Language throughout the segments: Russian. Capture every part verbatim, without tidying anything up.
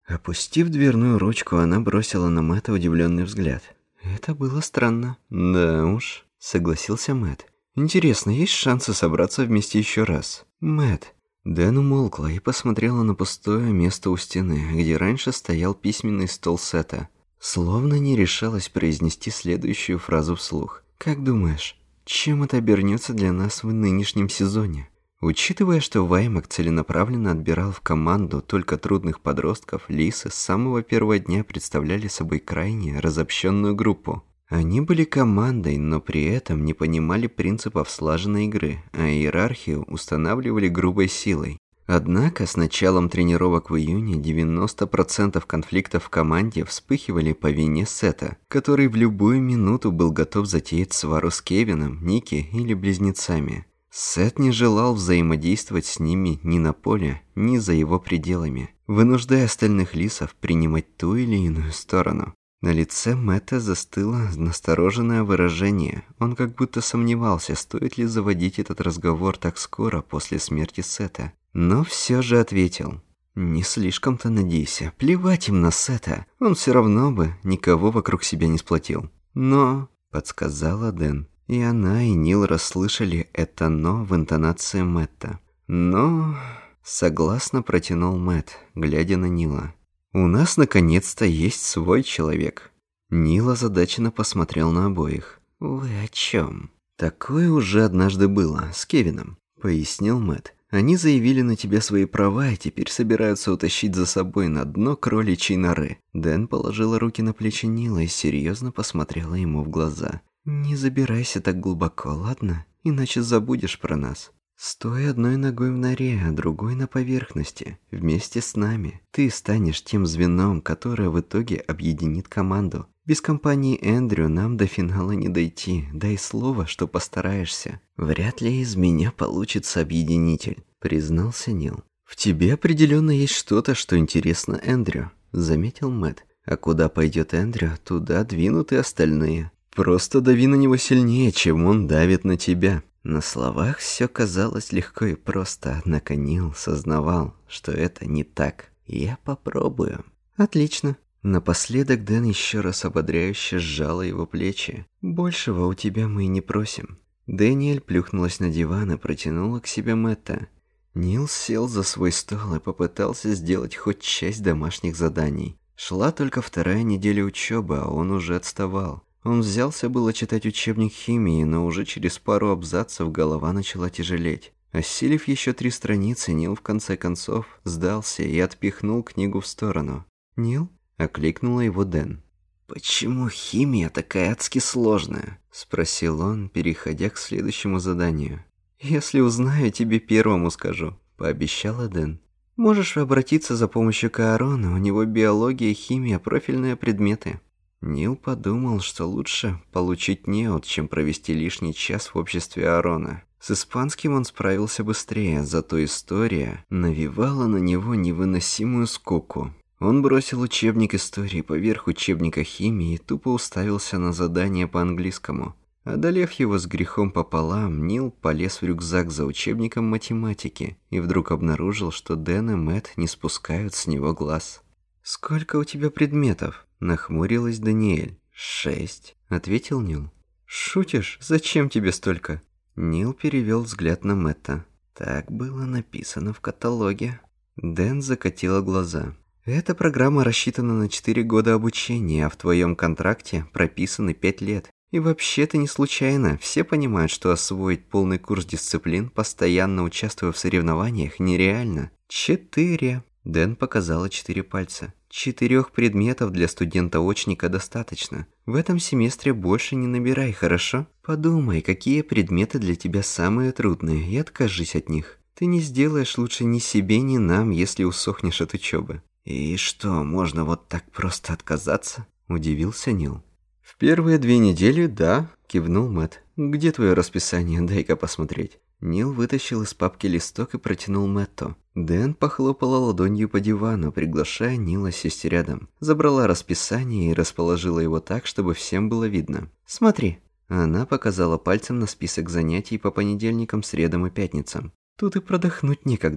Опустив дверную ручку, она бросила на Мэтта удивленный взгляд. Это было странно. Да уж, согласился Мэтт. Интересно, есть шансы собраться вместе еще раз? Мэтт. Дэн умолкла и посмотрела на пустое место у стены, где раньше стоял письменный стол Сета. Словно не решалась произнести следующую фразу вслух. «Как думаешь, чем это обернется для нас в нынешнем сезоне?» Учитывая, что Ваймак целенаправленно отбирал в команду только трудных подростков, Лисы с самого первого дня представляли собой крайне разобщенную группу. Они были командой, но при этом не понимали принципов слаженной игры, а иерархию устанавливали грубой силой. Однако с началом тренировок в июне девяносто процентов конфликтов в команде вспыхивали по вине Сета, который в любую минуту был готов затеять свару с Кевином, Ники или близнецами. Сет не желал взаимодействовать с ними ни на поле, ни за его пределами, вынуждая остальных лисов принимать ту или иную сторону. На лице Мэтта застыло настороженное выражение. Он как будто сомневался, стоит ли заводить этот разговор так скоро после смерти Сета. Но все же ответил. «Не слишком-то надейся. Плевать им на Сета. Он все равно бы никого вокруг себя не сплотил». «Но...» — подсказала Дэн. И она, и Нил расслышали это «но» в интонации Мэтта. «Но...» — согласно протянул Мэтт, глядя на Нила. «У нас наконец-то есть свой человек». Нил озадаченно посмотрел на обоих. «Вы о чем?» «Такое уже однажды было, с Кевином», — пояснил Мэтт. «Они заявили на тебя свои права и теперь собираются утащить за собой на дно кроличьей норы». Дэн положила руки на плечи Нила и серьезно посмотрела ему в глаза. «Не забирайся так глубоко, ладно? Иначе забудешь про нас. Стой одной ногой в норе, а другой на поверхности. Вместе с нами. Ты станешь тем звеном, которое в итоге объединит команду. Без компании Эндрю нам до финала не дойти. Дай слово, что постараешься». «Вряд ли из меня получится объединитель», — признался Нил. «В тебе определенно есть что-то, что интересно Эндрю», — заметил Мэтт. «А куда пойдет Эндрю, туда двинут и остальные. Просто дави на него сильнее, чем он давит на тебя». На словах все казалось легко и просто, однако Нил сознавал, что это не так. «Я попробую». «Отлично». Напоследок Дэн еще раз ободряюще сжала его плечи. «Большего у тебя мы и не просим». Дэниэль плюхнулась на диван и протянула к себе Мэтта. Нил сел за свой стол и попытался сделать хоть часть домашних заданий. Шла только вторая неделя учебы, а он уже отставал. Он взялся было читать учебник химии, но уже через пару абзацев голова начала тяжелеть. Осилив еще три страницы, Нил в конце концов сдался и отпихнул книгу в сторону. «Нил?» — окликнула его Дэн. «Почему химия такая адски сложная?» — спросил он, переходя к следующему заданию. «Если узнаю, тебе первому скажу», — пообещала Дэн. «Можешь обратиться за помощью к Аарону, у него биология и химия — профильные предметы». Нил подумал, что лучше получить неуд, чем провести лишний час в обществе Аарона. С испанским он справился быстрее, зато история навевала на него невыносимую скуку. Он бросил учебник истории поверх учебника химии и тупо уставился на задание по английскому. Одолев его с грехом пополам, Нил полез в рюкзак за учебником математики и вдруг обнаружил, что Дэн и Мэтт не спускают с него глаз. «Сколько у тебя предметов?» – нахмурилась Даниэль. «Шесть», – ответил Нил. «Шутишь? Зачем тебе столько?» Нил перевел взгляд на Мэтта. «Так было написано в каталоге». Дэн закатила глаза. «Эта программа рассчитана на четыре года обучения, а в твоем контракте прописаны пять лет. И вообще это не случайно. Все понимают, что освоить полный курс дисциплин, постоянно участвуя в соревнованиях, нереально. Четыре». Дэн показала четыре пальца. Четырех предметов для студента-очника достаточно. В этом семестре больше не набирай, хорошо? Подумай, какие предметы для тебя самые трудные, и откажись от них. Ты не сделаешь лучше ни себе, ни нам, если усохнешь от учебы. «И что, можно вот так просто отказаться?» – удивился Нил. «В первые две недели, да», – кивнул Мэтт. «Где твое расписание? Дай-ка посмотреть». Нил вытащил из папки листок и протянул Мэтту. Дэн похлопала ладонью по дивану, приглашая Нила сесть рядом. Забрала расписание и расположила его так, чтобы всем было видно. «Смотри». Она показала пальцем на список занятий по понедельникам, средам и пятницам. «Тут и продохнуть некогда.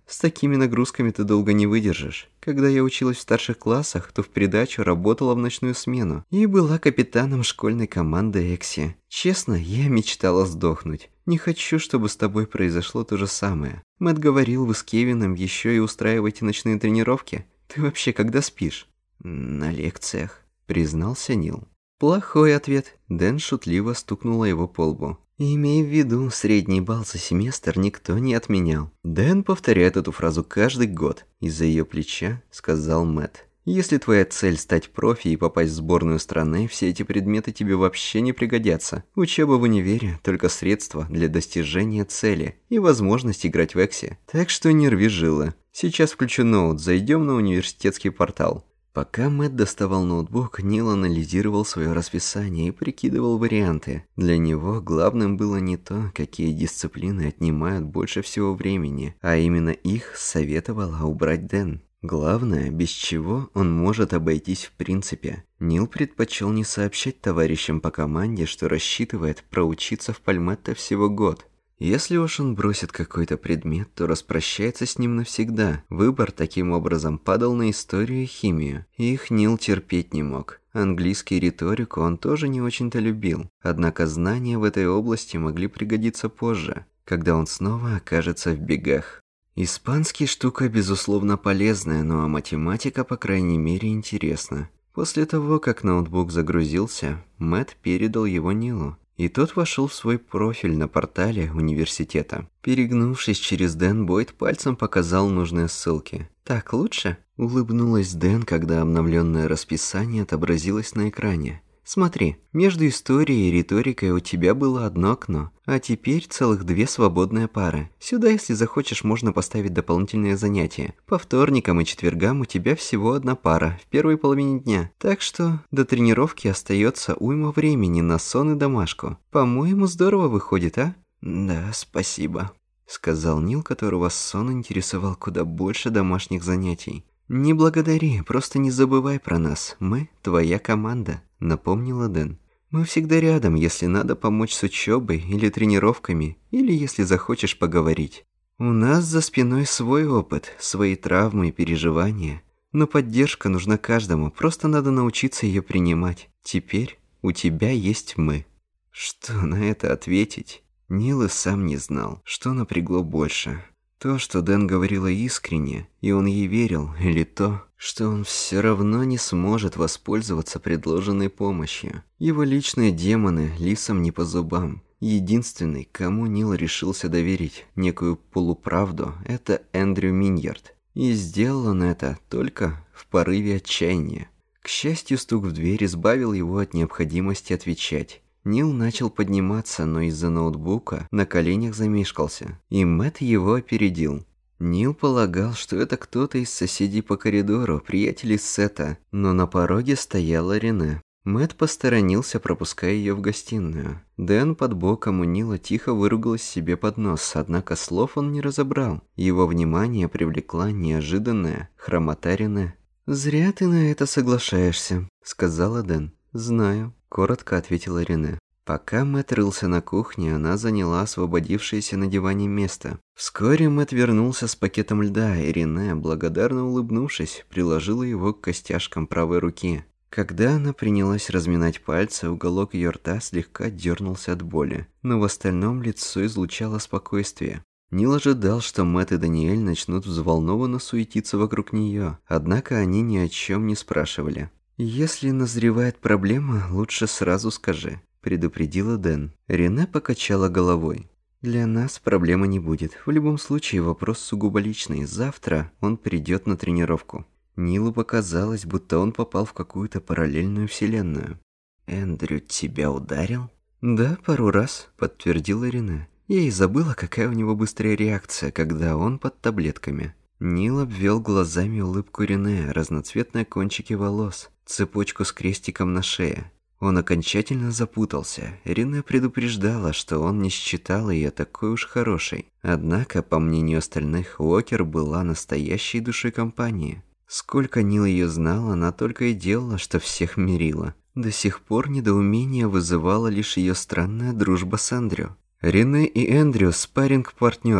С такими нагрузками ты долго не выдержишь. Когда я училась в старших классах, то в придачу работала в ночную смену и была капитаном школьной команды Экси. Честно, я мечтала сдохнуть. Не хочу, чтобы с тобой произошло то же самое. Мэтт говорил, вы с Кевином еще и устраиваете ночные тренировки. Ты вообще когда спишь? На лекциях, признался Нил. Плохой ответ. Дэн шутливо стукнула его по лбу. Имей в виду, средний балл за семестр никто не отменял. Дэн повторяет эту фразу каждый год. Из-за ее плеча сказал Мэтт. Если твоя цель стать профи и попасть в сборную страны, все эти предметы тебе вообще не пригодятся. Учеба в универе – только средство для достижения цели и возможность играть в Экси. Так что не рви жилы. Сейчас включу ноут, зайдем на университетский портал. Пока Мэтт доставал ноутбук, Нил анализировал свое расписание и прикидывал варианты. Для него главным было не то, какие дисциплины отнимают больше всего времени, а именно их советовала убрать Дэн. Главное, без чего он может обойтись в принципе. Нил предпочел не сообщать товарищам по команде, что рассчитывает проучиться в Пальметто всего год. Если уж он бросит какой-то предмет, то распрощается с ним навсегда. Выбор таким образом падал на историю и химию. Их Нил терпеть не мог. Английский и риторику он тоже не очень-то любил. Однако знания в этой области могли пригодиться позже, когда он снова окажется в бегах. Испанский штука безусловно полезная, но математика, по крайней мере, интересна. После того, как ноутбук загрузился, Мэтт передал его Нилу. И тот вошел в свой профиль на портале университета. Перегнувшись через Дэн, Бойд пальцем показал нужные ссылки. «Так лучше?» – улыбнулась Дэн, когда обновленное расписание отобразилось на экране. «Смотри, между историей и риторикой у тебя было одно окно, а теперь целых две свободные пары. Сюда, если захочешь, можно поставить дополнительные занятия. По вторникам и четвергам у тебя всего одна пара в первой половине дня. Так что до тренировки остается уйма времени на сон и домашку. По-моему, здорово выходит, а?» «Да, спасибо», — сказал Нил, которого сон интересовал куда больше домашних занятий. «Не благодари, просто не забывай про нас. Мы твоя команда», — напомнила Дэн. «Мы всегда рядом, если надо помочь с учебой или тренировками, или если захочешь поговорить. У нас за спиной свой опыт, свои травмы и переживания. Но поддержка нужна каждому, просто надо научиться ее принимать. Теперь у тебя есть мы». Что на это ответить? Нил и сам не знал, что напрягло больше. То, что Дэн говорила искренне, и он ей верил, или то, что он все равно не сможет воспользоваться предложенной помощью. Его личные демоны лисам не по зубам. Единственный, кому Нил решился доверить некую полуправду, это Эндрю Миньярд. И сделал он это только в порыве отчаяния. К счастью, стук в дверь избавил его от необходимости отвечать. Нил начал подниматься, но из-за ноутбука на коленях замешкался, и Мэтт его опередил. Нил полагал, что это кто-то из соседей по коридору, приятелей Сета, но на пороге стояла Рене. Мэтт посторонился, пропуская ее в гостиную. Дэн под боком у Нила тихо выругалась себе под нос, однако слов он не разобрал. Его внимание привлекла неожиданная хромота Рене. «Зря ты на это соглашаешься», — сказала Дэн. «Знаю», — коротко ответила Рене. Пока Мэтт рылся на кухне, она заняла освободившееся на диване место. Вскоре Мэтт вернулся с пакетом льда, и Рене, благодарно улыбнувшись, приложила его к костяшкам правой руки. Когда она принялась разминать пальцы, уголок ее рта слегка дернулся от боли, но в остальном лицо излучало спокойствие. Нил ожидал, что Мэтт и Даниэль начнут взволнованно суетиться вокруг нее, однако они ни о чем не спрашивали. «Если назревает проблема, лучше сразу скажи», — предупредила Дэн. Рене покачала головой. «Для нас проблемы не будет. В любом случае вопрос сугубо личный. Завтра он придет на тренировку». Нилу показалось, будто он попал в какую-то параллельную вселенную. «Эндрю тебя ударил?» «Да, пару раз», — подтвердила Рене. Я и забыла, какая у него быстрая реакция, когда он под таблетками. Нил обвел глазами улыбку Рене, разноцветные кончики волос, цепочку с крестиком на шее. Он окончательно запутался. Рене предупреждала, что он не считал ее такой уж хорошей. Однако, по мнению остальных, Уокер была настоящей душой компании. Сколько Нил ее знал, она только и делала, что всех мирила. До сих пор недоумение вызывала лишь ее странная дружба с Эндрю. Рене и Эндрю – спарринг-партнеры.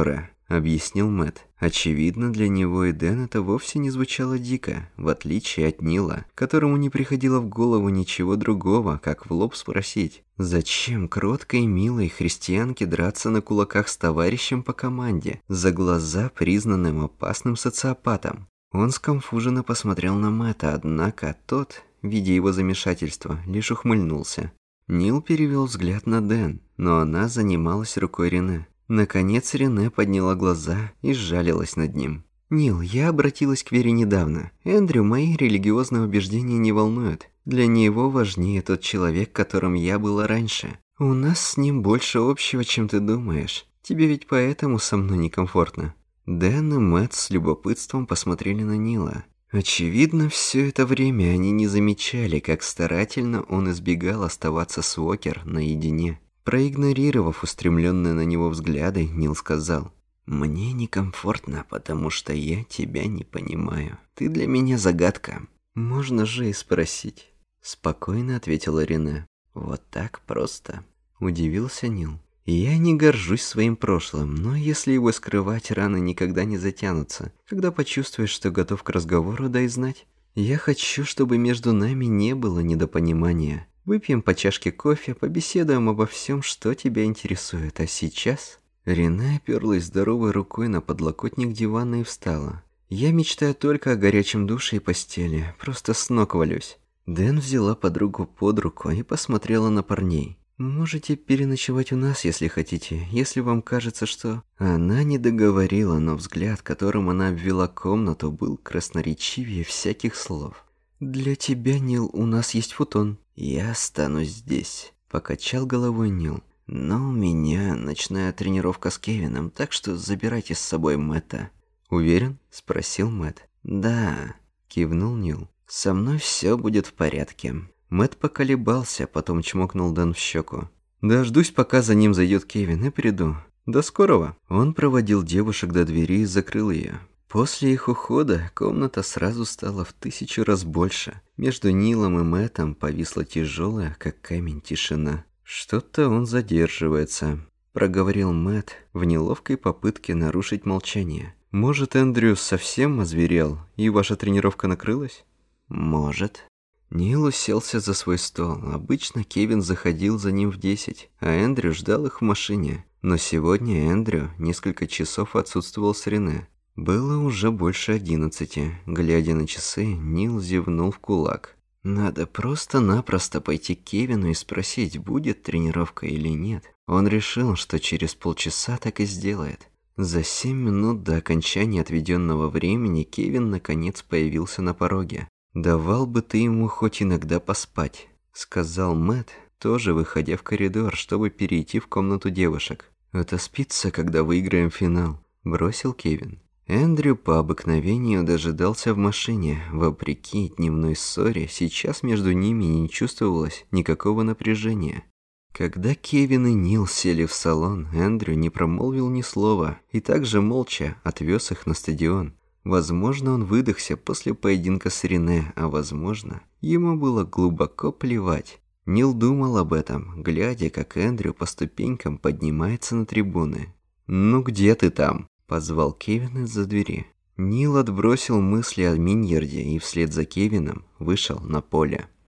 объяснил Мэтт. Очевидно, для него и Дэн это вовсе не звучало дико, в отличие от Нила, которому не приходило в голову ничего другого, как в лоб спросить: зачем кроткой и милой христианке драться на кулаках с товарищем по команде, за глаза признанным опасным социопатом? Он сконфуженно посмотрел на Мэтта, однако тот, видя его замешательство, лишь ухмыльнулся. Нил перевел взгляд на Дэн, но она занималась рукой Рене. Наконец Рене подняла глаза и сжалилась над ним. «Нил, я обратилась к Вере недавно. Эндрю мои религиозные убеждения не волнуют. Для него важнее тот человек, которым я была раньше. У нас с ним больше общего, чем ты думаешь. Тебе ведь поэтому со мной некомфортно». Дэн и Мэтт с любопытством посмотрели на Нила. Очевидно, все это время они не замечали, как старательно он избегал оставаться с Уокер наедине. Проигнорировав устремленные на него взгляды, Нил сказал: «Мне некомфортно, потому что я тебя не понимаю. Ты для меня загадка». «Можно же и спросить», — спокойно ответила Рене. «Вот так просто», — удивился Нил. «Я не горжусь своим прошлым, но если его скрывать, раны никогда не затянутся. Когда почувствуешь, что готов к разговору, дай знать. Я хочу, чтобы между нами не было недопонимания. Выпьем по чашке кофе, побеседуем обо всем, что тебя интересует. А сейчас...» Рене оперлась здоровой рукой на подлокотник дивана и встала. «Я мечтаю только о горячем душе и постели. Просто с ног валюсь». Дэн взяла подругу под руку и посмотрела на парней. «Можете переночевать у нас, если хотите, если вам кажется, что...» Она не договорила, но взгляд, которым она обвела комнату, был красноречивее всяких слов. «Для тебя, Нил, у нас есть футон». «Я останусь здесь», — покачал головой Нил. «Но у меня ночная тренировка с Кевином, так что забирайте с собой Мэтта». «Уверен?» — спросил Мэтт. «Да», — кивнул Нил. «Со мной все будет в порядке». Мэтт поколебался, потом чмокнул Дэн в щеку. «Дождусь, пока за ним зайдет Кевин, и приду. До скорого». Он проводил девушек до двери и закрыл ее. После их ухода комната сразу стала в тысячу раз больше. Между Нилом и Мэттом повисла тяжелая, как камень, тишина. «Что-то он задерживается», — проговорил Мэтт в неловкой попытке нарушить молчание. «Может, Эндрю совсем озверел, и ваша тренировка накрылась?» «Может». Нил уселся за свой стол. Обычно Кевин заходил за ним в десять, а Эндрю ждал их в машине. Но сегодня Эндрю несколько часов отсутствовал с Рене. Было уже больше одиннадцати. Глядя на часы, Нил зевнул в кулак. Надо просто-напросто пойти к Кевину и спросить, будет тренировка или нет. Он решил, что через полчаса так и сделает. За семь минут до окончания отведенного времени Кевин наконец появился на пороге. «Давал бы ты ему хоть иногда поспать», — сказал Мэтт, тоже выходя в коридор, чтобы перейти в комнату девушек. «Это спится, когда выиграем финал», — бросил Кевин. Эндрю по обыкновению дожидался в машине. Вопреки дневной ссоре, сейчас между ними не чувствовалось никакого напряжения. Когда Кевин и Нил сели в салон, Эндрю не промолвил ни слова и также молча отвез их на стадион. Возможно, он выдохся после поединка с Рене, а возможно, ему было глубоко плевать. Нил думал об этом, глядя, как Эндрю по ступенькам поднимается на трибуны. «Ну где ты там?» – позвал Кевин из-за двери. Нил отбросил мысли о Миньярде и вслед за Кевином вышел на поле.